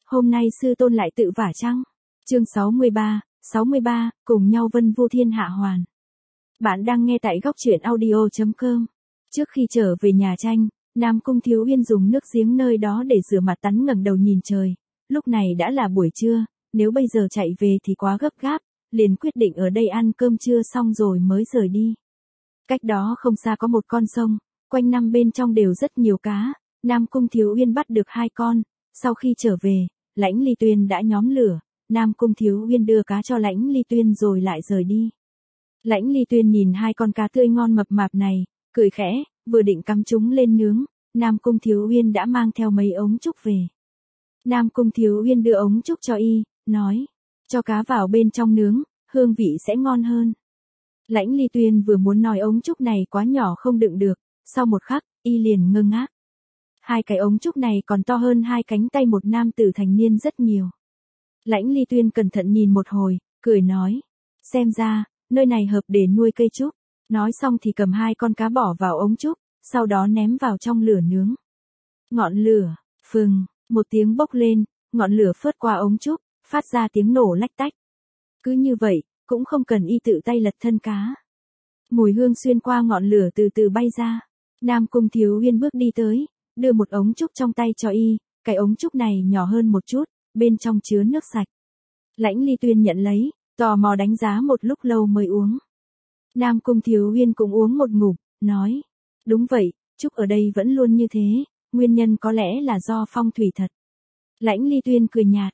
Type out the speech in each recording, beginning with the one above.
Hôm nay sư tôn lại tự vả chăng? Chương 63, cùng nhau vân vu thiên hạ hoàn. Bạn đang nghe tại góc truyện audio.com. Trước khi trở về nhà tranh, Nam Cung Thiếu Uyên dùng nước giếng nơi đó để rửa mặt tắn ngẩng đầu nhìn trời. Lúc này đã là buổi trưa, nếu bây giờ chạy về thì quá gấp gáp, liền quyết định ở đây ăn cơm trưa xong rồi mới rời đi. Cách đó không xa có một con sông, quanh năm bên trong đều rất nhiều cá. Nam Cung Thiếu Uyên bắt được 2 con, sau khi trở về, Lãnh Ly Tuyên đã nhóm lửa, Nam Cung Thiếu Uyên đưa cá cho Lãnh Ly Tuyên rồi lại rời đi. Lãnh Ly Tuyên nhìn 2 con cá tươi ngon mập mạp này, cười khẽ, vừa định cắm chúng lên nướng, Nam Cung Thiếu Uyên đã mang theo mấy ống trúc về. Nam Cung Thiếu Uyên đưa ống trúc cho y, nói, cho cá vào bên trong nướng, hương vị sẽ ngon hơn. Lãnh Ly Tuyên vừa muốn nói ống trúc này quá nhỏ không đựng được, sau một khắc, y liền ngơ ngác. 2 cái ống trúc này còn to hơn 2 cánh tay một nam tử thành niên rất nhiều. Lãnh Ly Tuyên cẩn thận nhìn một hồi, cười nói, xem ra, nơi này hợp để nuôi cây trúc. Nói xong thì cầm 2 con cá bỏ vào ống trúc, sau đó ném vào trong lửa nướng. Ngọn lửa, phừng, một tiếng bốc lên, ngọn lửa phớt qua ống trúc, phát ra tiếng nổ lách tách. Cứ như vậy, cũng không cần y tự tay lật thân cá. Mùi hương xuyên qua ngọn lửa từ từ bay ra. Nam Cung Thiếu Uyên bước đi tới, đưa một ống trúc trong tay cho y, cái ống trúc này nhỏ hơn một chút, bên trong chứa nước sạch. Lãnh Ly Tuyên nhận lấy, tò mò đánh giá một lúc lâu mới uống. Nam Cung Thiếu Uyên cũng uống một ngụm, nói, đúng vậy, trúc ở đây vẫn luôn như thế, nguyên nhân có lẽ là do phong thủy thật. Lãnh Ly Tuyên cười nhạt,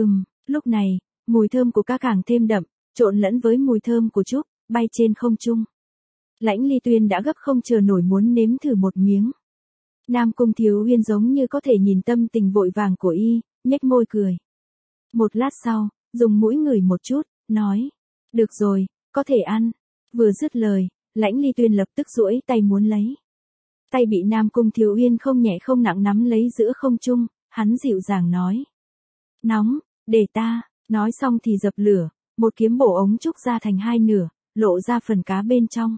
lúc này, mùi thơm của cá càng thêm đậm, trộn lẫn với mùi thơm của trúc, bay trên không trung. Lãnh Ly Tuyên đã gấp không chờ nổi muốn nếm thử một miếng. Nam Cung Thiếu Uyên giống như có thể nhìn tâm tình vội vàng của y, nhếch môi cười. Một lát sau, dùng mũi ngửi một chút, nói, được rồi, có thể ăn. Vừa dứt lời, Lãnh Ly Tuyên lập tức duỗi tay muốn lấy. Tay bị Nam Cung Thiếu Uyên không nhẹ không nặng nắm lấy giữa không trung, hắn dịu dàng nói. Nóng, để ta, nói xong thì dập lửa, một kiếm bổ ống trúc ra thành 2 nửa, lộ ra phần cá bên trong.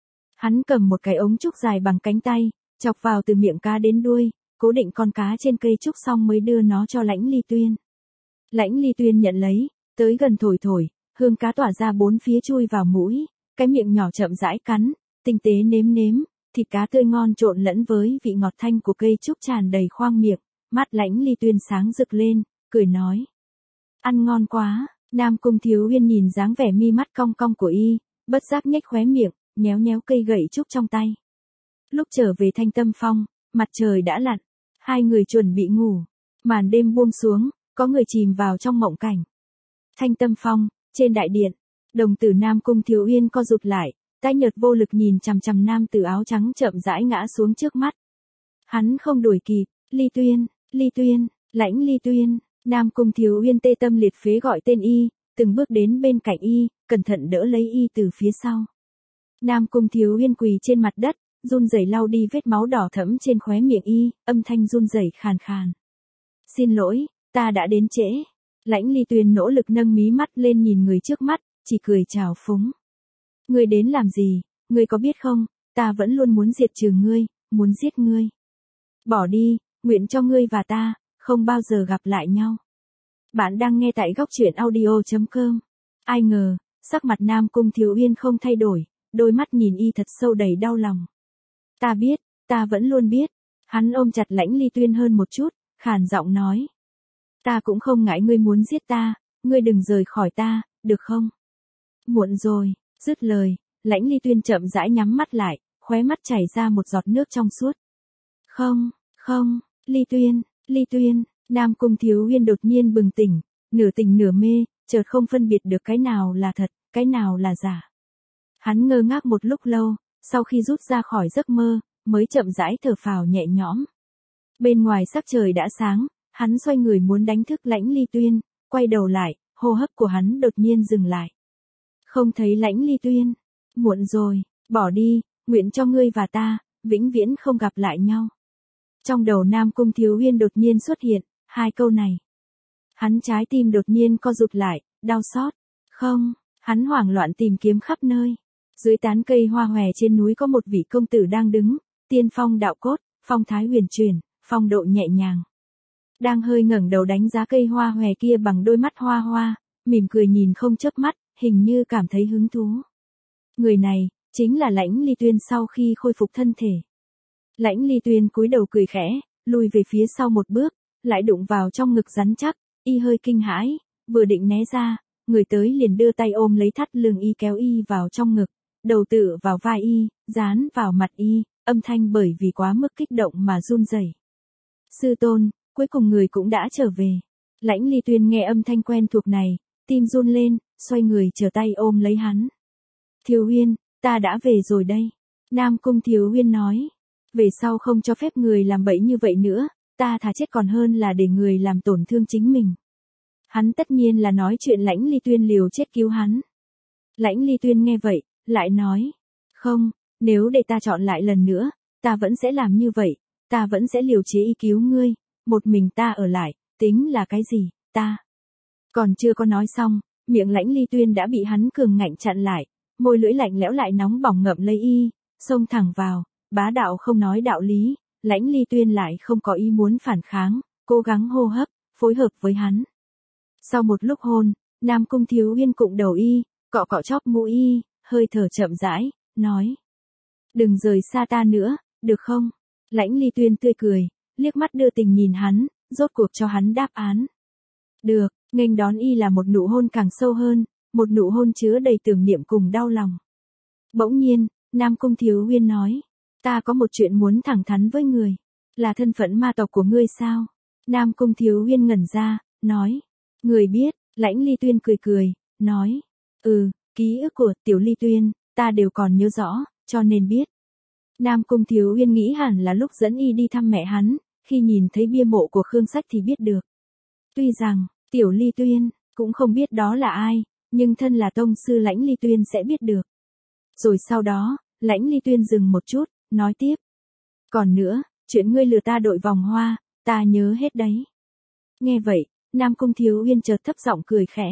Hắn cầm một cái ống trúc dài bằng cánh tay, chọc vào từ miệng cá đến đuôi, cố định con cá trên cây trúc xong mới đưa nó cho Lãnh Ly Tuyên. Lãnh Ly Tuyên nhận lấy, tới gần thổi thổi, hương cá tỏa ra 4 phía chui vào mũi, cái miệng nhỏ chậm rãi cắn, tinh tế nếm nếm, thịt cá tươi ngon trộn lẫn với vị ngọt thanh của cây trúc tràn đầy khoang miệng, mắt Lãnh Ly Tuyên sáng rực lên, cười nói. Ăn ngon quá. Nam Cung Thiếu Uyên nhìn dáng vẻ mi mắt cong cong của y, bất giác nhếch khóe miệng, nhéo nhéo cây gậy trúc trong tay. Lúc trở về Thanh Tâm Phong, mặt trời đã lặn, 2 người chuẩn bị ngủ, màn đêm buông xuống, có người chìm vào trong mộng cảnh. Thanh Tâm Phong, trên đại điện, đồng tử Nam Cung Thiếu Uyên co rụt lại, tay nhợt vô lực nhìn chằm chằm nam tử áo trắng chậm rãi ngã xuống trước mắt. Hắn không đuổi kịp, Ly Tuyên, Lãnh Ly Tuyên. Nam Cung Thiếu Uyên tê tâm liệt phế gọi tên y, từng bước đến bên cạnh y, cẩn thận đỡ lấy y từ phía sau. Nam Cung Thiếu Uyên quỳ trên mặt đất, run rẩy lau đi vết máu đỏ thẫm trên khóe miệng y, âm thanh run rẩy khàn khàn. Xin lỗi, ta đã đến trễ. Lãnh Ly Tuyên nỗ lực nâng mí mắt lên nhìn người trước mắt, chỉ cười chào phúng. Ngươi đến làm gì, ngươi có biết không, ta vẫn luôn muốn diệt trừ ngươi, muốn giết ngươi. Bỏ đi, nguyện cho ngươi và ta không bao giờ gặp lại nhau. Bạn đang nghe tại góc truyện audio.com. Ai ngờ, sắc mặt Nam Cung Thiếu Uyên không thay đổi, đôi mắt nhìn y thật sâu đầy đau lòng. Ta biết, ta vẫn luôn biết. Hắn ôm chặt Lãnh Ly Tuyên hơn một chút, khàn giọng nói. Ta cũng không ngại ngươi muốn giết ta, ngươi đừng rời khỏi ta, được không? Muộn rồi, dứt lời, Lãnh Ly Tuyên chậm rãi nhắm mắt lại, khóe mắt chảy ra một giọt nước trong suốt. Không, Ly Tuyên, Nam Cung Thiếu Uyên đột nhiên bừng tỉnh, nửa tỉnh nửa mê, chợt không phân biệt được cái nào là thật, cái nào là giả. Hắn ngơ ngác một lúc lâu, sau khi rút ra khỏi giấc mơ, mới chậm rãi thở phào nhẹ nhõm. Bên ngoài sắc trời đã sáng, hắn xoay người muốn đánh thức Lãnh Ly Tuyên, quay đầu lại, hô hấp của hắn đột nhiên dừng lại. Không thấy Lãnh Ly Tuyên, muộn rồi, bỏ đi, nguyện cho ngươi và ta, vĩnh viễn không gặp lại nhau. Trong đầu Nam Cung Thiếu Uyên đột nhiên xuất hiện 2 câu này. Hắn trái tim đột nhiên co rụt lại, đau xót. Không, hắn hoảng loạn tìm kiếm khắp nơi. Dưới tán cây hoa hòe trên núi có một vị công tử đang đứng, tiên phong đạo cốt, phong thái huyền chuyển, phong độ nhẹ nhàng. đang hơi ngẩng đầu đánh giá cây hoa hòe kia bằng đôi mắt hoa hoa, mỉm cười nhìn không chớp mắt, hình như cảm thấy hứng thú. Người này, chính là Lãnh Ly Tuyên sau khi khôi phục thân thể. Lãnh Ly Tuyên cúi đầu cười khẽ, lùi về phía sau một bước, lại đụng vào trong ngực rắn chắc, y hơi kinh hãi, vừa định né ra, người tới liền đưa tay ôm lấy thắt lưng y kéo y vào trong ngực, đầu tựa vào vai y, dán vào mặt y, âm thanh bởi vì quá mức kích động mà run rẩy. Sư tôn, cuối cùng người cũng đã trở về. Lãnh Ly Tuyên nghe âm thanh quen thuộc này, tim run lên, xoay người trở tay ôm lấy hắn. Thiếu Uyên, ta đã về rồi đây. Nam Cung Thiếu Uyên nói. Về sau không cho phép người làm bậy như vậy nữa, ta thà chết còn hơn là để người làm tổn thương chính mình. Hắn tất nhiên là nói chuyện Lãnh Ly Tuyên liều chết cứu hắn. Lãnh Ly Tuyên nghe vậy, lại nói. Không, nếu để ta chọn lại lần nữa, ta vẫn sẽ làm như vậy, ta vẫn sẽ liều chế y cứu ngươi, một mình ta ở lại, tính là cái gì, ta. Còn chưa có nói xong, miệng Lãnh Ly Tuyên đã bị hắn cường ngạnh chặn lại, môi lưỡi lạnh lẽo lại nóng bỏng ngậm lấy y, xông thẳng vào, bá đạo không nói đạo lý, Lãnh Ly Tuyên lại không có ý muốn phản kháng, cố gắng hô hấp, phối hợp với hắn. Sau một lúc hôn, Nam Cung Thiếu Uyên cụng đầu y, cọ cọ chóp mũi y, hơi thở chậm rãi, nói. Đừng rời xa ta nữa, được không? Lãnh Ly Tuyên tươi cười, liếc mắt đưa tình nhìn hắn, rốt cuộc cho hắn đáp án. Được, nghênh đón y là một nụ hôn càng sâu hơn, một nụ hôn chứa đầy tưởng niệm cùng đau lòng. Bỗng nhiên, Nam Cung Thiếu Uyên nói, ta có một chuyện muốn thẳng thắn với người, là thân phận ma tộc của ngươi sao? Nam Cung Thiếu Uyên ngẩn ra, nói, người biết. Lãnh Ly Tuyên cười cười, nói, ký ức của Tiểu Ly Tuyên, ta đều còn nhớ rõ, cho nên biết. Nam Cung Thiếu Uyên nghĩ hẳn là lúc dẫn y đi thăm mẹ hắn, khi nhìn thấy bia mộ của Khương Sách thì biết được. Tuy rằng, Tiểu Ly Tuyên, cũng không biết đó là ai, nhưng thân là tông sư Lãnh Ly Tuyên sẽ biết được. Rồi sau đó, Lãnh Ly Tuyên dừng một chút, nói tiếp. Còn nữa, chuyện ngươi lừa ta đội vòng hoa, ta nhớ hết đấy. Nghe vậy, Nam Cung Thiếu Uyên chợt thấp giọng cười khẽ.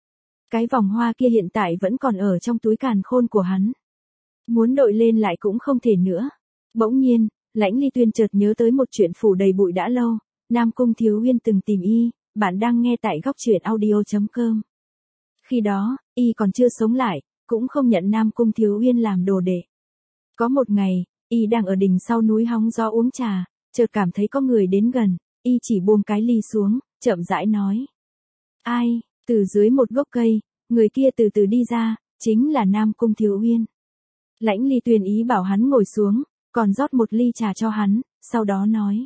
Cái vòng hoa kia hiện tại vẫn còn ở trong túi càn khôn của hắn. Muốn đội lên lại cũng không thể nữa. Bỗng nhiên, Lãnh Ly Tuyên chợt nhớ tới một chuyện phủ đầy bụi đã lâu. Nam Cung Thiếu Uyên từng tìm y, bạn đang nghe tại góc truyện audio.com. Khi đó, y còn chưa sống lại, cũng không nhận Nam Cung Thiếu Uyên làm đồ đệ. Có một ngày, y đang ở đỉnh sau núi hóng gió uống trà, chợt cảm thấy có người đến gần, y chỉ buông cái ly xuống, chậm rãi nói. Ai? Từ dưới một gốc cây, người kia từ từ đi ra, chính là Nam Cung Thiếu Uyên. Lãnh Ly Tuyên ý bảo hắn ngồi xuống, còn rót một ly trà cho hắn, sau đó nói.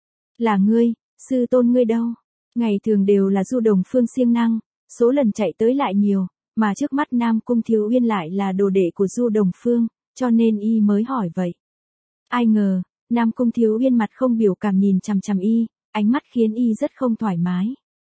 Là ngươi, sư tôn ngươi đâu? Ngày thường đều là Du Đồng Phương siêng năng, số lần chạy tới lại nhiều, mà trước mắt Nam Cung Thiếu Uyên lại là đồ đệ của Du Đồng Phương, cho nên y mới hỏi vậy. Ai ngờ, Nam Cung Thiếu Uyên mặt không biểu cảm nhìn chằm chằm y, ánh mắt khiến y rất không thoải mái.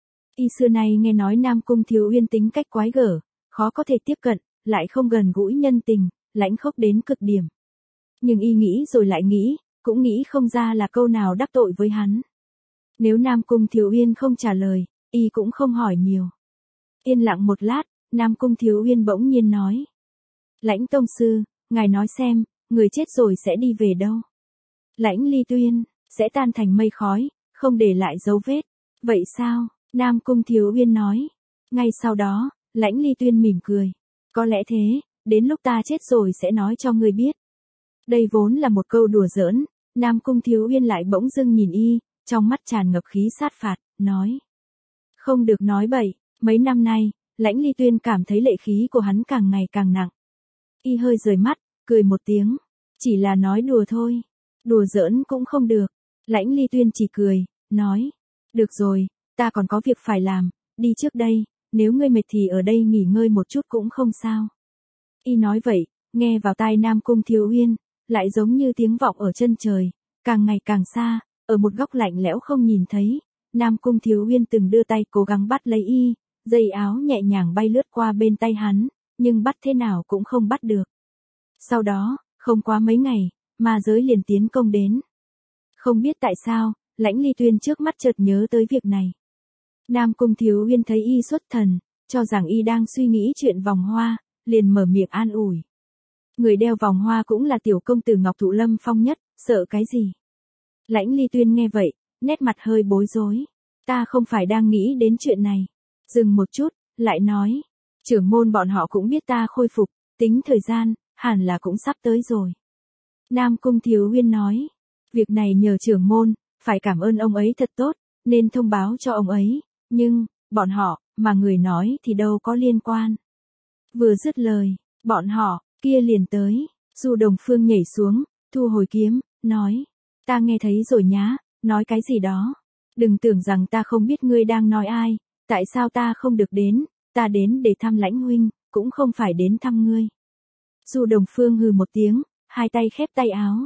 Y xưa nay nghe nói Nam Cung Thiếu Uyên tính cách quái gở, khó có thể tiếp cận, lại không gần gũi nhân tình, lãnh khốc đến cực điểm. Nhưng y nghĩ rồi lại nghĩ, cũng nghĩ không ra là câu nào đắc tội với hắn. Nếu Nam Cung Thiếu Uyên không trả lời, y cũng không hỏi nhiều. Yên lặng một lát, Nam Cung Thiếu Uyên bỗng nhiên nói. Lãnh tông sư, ngài nói xem, người chết rồi sẽ đi về đâu? Lãnh Ly Tuyên, sẽ tan thành mây khói, không để lại dấu vết. Vậy sao? Nam Cung Thiếu Uyên nói. Ngay sau đó, Lãnh Ly Tuyên mỉm cười. Có lẽ thế, đến lúc ta chết rồi sẽ nói cho ngươi biết. Đây vốn là một câu đùa giỡn, Nam Cung Thiếu Uyên lại bỗng dưng nhìn y, trong mắt tràn ngập khí sát phạt, nói. Không được nói bậy, mấy năm nay, Lãnh Ly Tuyên cảm thấy lệ khí của hắn càng ngày càng nặng. Y hơi rời mắt, cười một tiếng. Chỉ là nói đùa thôi. Đùa giỡn cũng không được. Lãnh Ly Tuyên chỉ cười, nói. Được rồi, ta còn có việc phải làm, đi trước đây, nếu ngươi mệt thì ở đây nghỉ ngơi một chút cũng không sao. Y nói vậy, nghe vào tai Nam Cung Thiếu Uyên, lại giống như tiếng vọng ở chân trời, càng ngày càng xa, ở một góc lạnh lẽo không nhìn thấy. Nam Cung Thiếu Uyên từng đưa tay cố gắng bắt lấy y, dây áo nhẹ nhàng bay lướt qua bên tay hắn, nhưng bắt thế nào cũng không bắt được. Sau đó, không quá mấy ngày, ma giới liền tiến công đến. Không biết tại sao, Lãnh Ly Tuyên trước mắt chợt nhớ tới việc này. Nam Cung Thiếu Uyên thấy y xuất thần, cho rằng y đang suy nghĩ chuyện vòng hoa, liền mở miệng an ủi. Người đeo vòng hoa cũng là tiểu công tử Ngọc Thụ Lâm Phong nhất, sợ cái gì? Lãnh Ly Tuyên nghe vậy, nét mặt hơi bối rối. Ta không phải đang nghĩ đến chuyện này. Dừng một chút, lại nói. Trưởng môn bọn họ cũng biết ta khôi phục, tính thời gian, hẳn là cũng sắp tới rồi. Nam Cung Thiếu Uyên nói. Việc này nhờ trưởng môn, phải cảm ơn ông ấy thật tốt, nên thông báo cho ông ấy. Nhưng, bọn họ, mà người nói thì đâu có liên quan. Vừa dứt lời, bọn họ, kia liền tới. Du Đồng Phương nhảy xuống, thu hồi kiếm, nói. Ta nghe thấy rồi nhá, nói cái gì đó. Đừng tưởng rằng ta không biết ngươi đang nói ai, tại sao ta không được đến, ta đến để thăm Lãnh huynh, cũng không phải đến thăm ngươi. Du Đồng Phương hừ một tiếng, hai tay khép tay áo.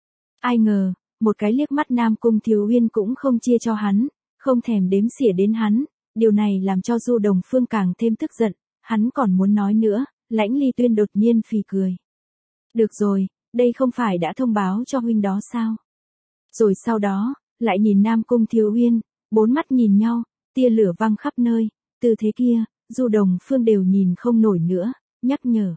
Ai ngờ, một cái liếc mắt Nam Cung Thiếu Uyên cũng không chia cho hắn, không thèm đếm xỉa đến hắn, điều này làm cho Du Đồng Phương càng thêm tức giận, hắn còn muốn nói nữa, Lãnh Ly Tuyên đột nhiên phì cười. Được rồi, đây không phải đã thông báo cho huynh đó sao? Rồi sau đó, lại nhìn Nam Cung Thiếu Uyên, bốn mắt nhìn nhau, tia lửa văng khắp nơi, từ thế kia, Du Đồng Phương đều nhìn không nổi nữa, nhắc nhở.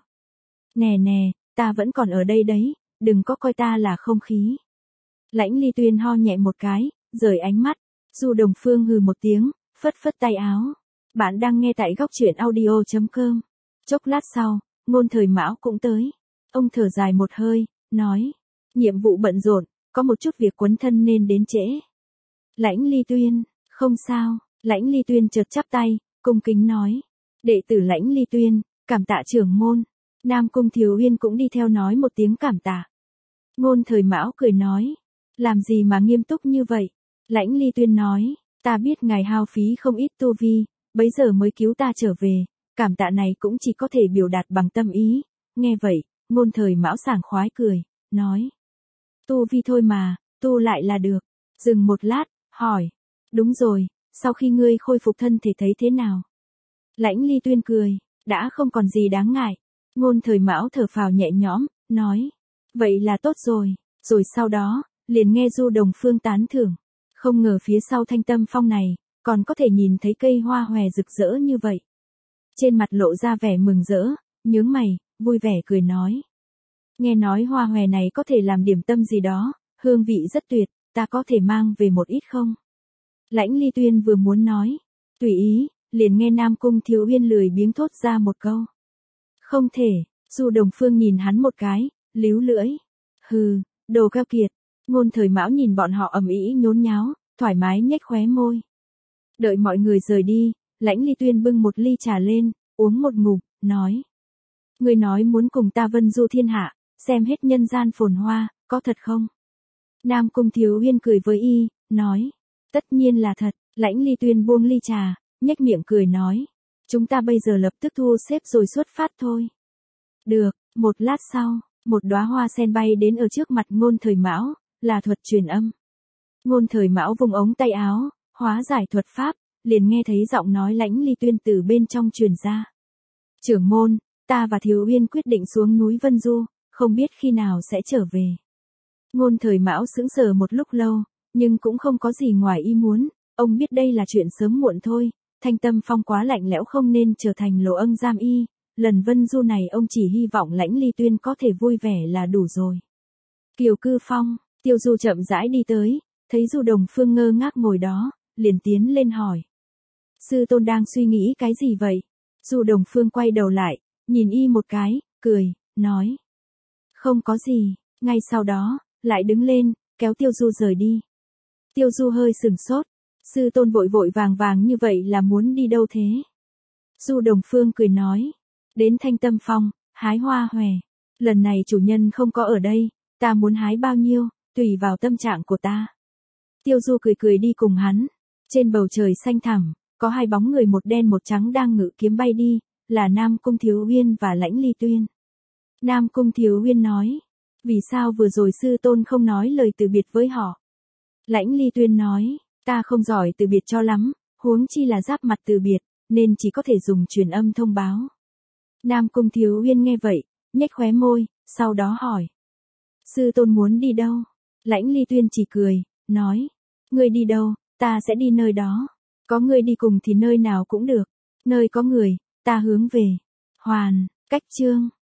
Nè nè, ta vẫn còn ở đây đấy, đừng có coi ta là không khí. Lãnh Ly Tuyên ho nhẹ một cái, rời ánh mắt, Du Đồng Phương hừ một tiếng, phất phất tay áo. Bạn đang nghe tại góc truyện audio.com. Chốc lát sau, Ngôn Thời Mão cũng tới. Ông thở dài một hơi, nói. Nhiệm vụ bận rộn, có một chút việc quấn thân nên đến trễ. Lãnh Ly Tuyên, không sao. Lãnh Ly Tuyên chợt chắp tay, cung kính nói. Đệ tử Lãnh Ly Tuyên, cảm tạ trưởng môn. Nam Cung Thiếu Uyên cũng đi theo nói một tiếng cảm tạ. Ngôn Thời Mão cười nói. Làm gì mà nghiêm túc như vậy? Lãnh Ly Tuyên nói. Ta biết ngài hao phí không ít tu vi, bấy giờ mới cứu ta trở về. Cảm tạ này cũng chỉ có thể biểu đạt bằng tâm ý. Nghe vậy, Ngôn Thời Mão sảng khoái cười, nói. Tu vi thôi mà, tu lại là được. Dừng một lát, hỏi. Đúng rồi, sau khi ngươi khôi phục thân thể thấy thế nào? Lãnh Ly Tuyên cười, đã không còn gì đáng ngại. Ngôn Thời Mão thở phào nhẹ nhõm, nói. Vậy là tốt rồi. Rồi sau đó, liền nghe Du Đồng Phương tán thưởng. Không ngờ phía sau Thanh Tâm Phong này, còn có thể nhìn thấy cây hoa hòe rực rỡ như vậy. Trên mặt lộ ra vẻ mừng rỡ, nhướng mày, vui vẻ cười nói. Nghe nói hoa hòe này có thể làm điểm tâm gì đó, hương vị rất tuyệt, ta có thể mang về một ít không? Lãnh Ly Tuyên vừa muốn nói, tùy ý, liền nghe Nam Cung Thiếu Uyên lười biếng thốt ra một câu. Không thể. Du Đồng Phương nhìn hắn một cái, líu lưỡi. Hừ, đồ keo kiệt. Ngôn Thời Mão nhìn bọn họ ầm ĩ nhốn nháo, thoải mái nhếch khóe môi. Đợi mọi người rời đi, Lãnh Ly Tuyên bưng một ly trà lên, uống một ngụm, nói. Ngươi nói muốn cùng ta vân du thiên hạ, xem hết nhân gian phồn hoa, có thật không? Nam Cung Thiếu Uyên cười với y, nói. Tất nhiên là thật. Lãnh Ly Tuyên buông ly trà, nhếch miệng cười nói. Chúng ta bây giờ lập tức thu xếp rồi xuất phát thôi. Được. Một lát sau, một đóa hoa sen bay đến ở trước mặt Ngôn Thời Mão, là thuật truyền âm. Ngôn Thời Mão vùng ống tay áo, hóa giải thuật pháp, liền nghe thấy giọng nói Lãnh Ly Tuyên từ bên trong truyền ra. Trưởng môn, ta và Thiếu Uyên quyết định xuống núi Vân Du, không biết khi nào sẽ trở về. Ngôn Thời Mão sững sờ một lúc lâu, nhưng cũng không có gì ngoài ý muốn, ông biết đây là chuyện sớm muộn thôi, Thanh Tâm Phong quá lạnh lẽo không nên trở thành lỗ âng giam y, lần Vân Du này ông chỉ hy vọng Lãnh Ly Tuyên có thể vui vẻ là đủ rồi. Kiều Cư Phong, Tiêu Du chậm rãi đi tới, thấy Du Đồng Phương ngơ ngác ngồi đó, liền tiến lên hỏi. Sư tôn đang suy nghĩ cái gì vậy? Du Đồng Phương quay đầu lại, nhìn y một cái, cười, nói. Không có gì, ngay sau đó, lại đứng lên, kéo Tiêu Du rời đi. Tiêu Du hơi sừng sốt, sư tôn vội vội vàng vàng như vậy là muốn đi đâu thế? Du Đồng Phương cười nói, đến Thanh Tâm Phong, hái hoa hòe. Lần này chủ nhân không có ở đây, ta muốn hái bao nhiêu, tùy vào tâm trạng của ta. Tiêu Du cười cười đi cùng hắn. Trên bầu trời xanh thẳm, có hai bóng người một đen một trắng đang ngự kiếm bay đi, là Nam Cung Thiếu Uyên và Lãnh Ly Tuyên. Nam Cung Thiếu Uyên nói, vì sao vừa rồi sư tôn không nói lời từ biệt với họ? Lãnh Ly Tuyên nói, ta không giỏi từ biệt cho lắm, huống chi là giáp mặt từ biệt, nên chỉ có thể dùng truyền âm thông báo. Nam Cung Thiếu Uyên nghe vậy, nhếch khóe môi, sau đó hỏi. Sư tôn muốn đi đâu? Lãnh Ly Tuyên chỉ cười, nói, ngươi đi đâu, ta sẽ đi nơi đó. Có ngươi đi cùng thì nơi nào cũng được. Nơi có người, ta hướng về. Hoàn, cách chương.